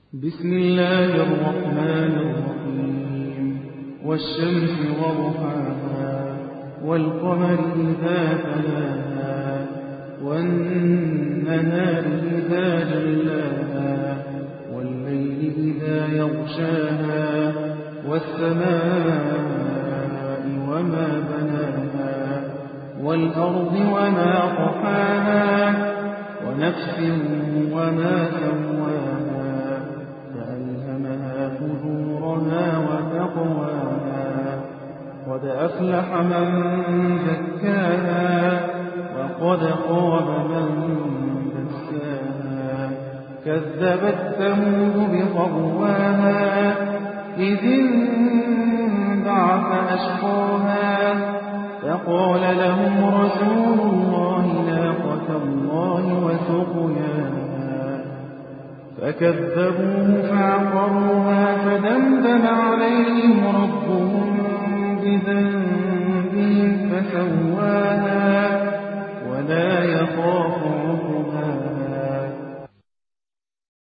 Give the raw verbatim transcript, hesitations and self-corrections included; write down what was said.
بسم الله الرحمن الرحيم والشمس وضحاها والقمر إذا تلاها والنهار إذا جلاها والليل إذا يغشاها والسماء وما بناها والأرض وما طحاها ونفس وما سواها فألهمها فجورها وتقواها قد أفلح من زكاها وقد خاب من دساها كذبت ثمود بطغواها إذ انبعث أشقاها فقال لهم رسول الله ناقة الله وسقياها فكذبوه فعقروها فدمدم عليهم ربهم بذنبهم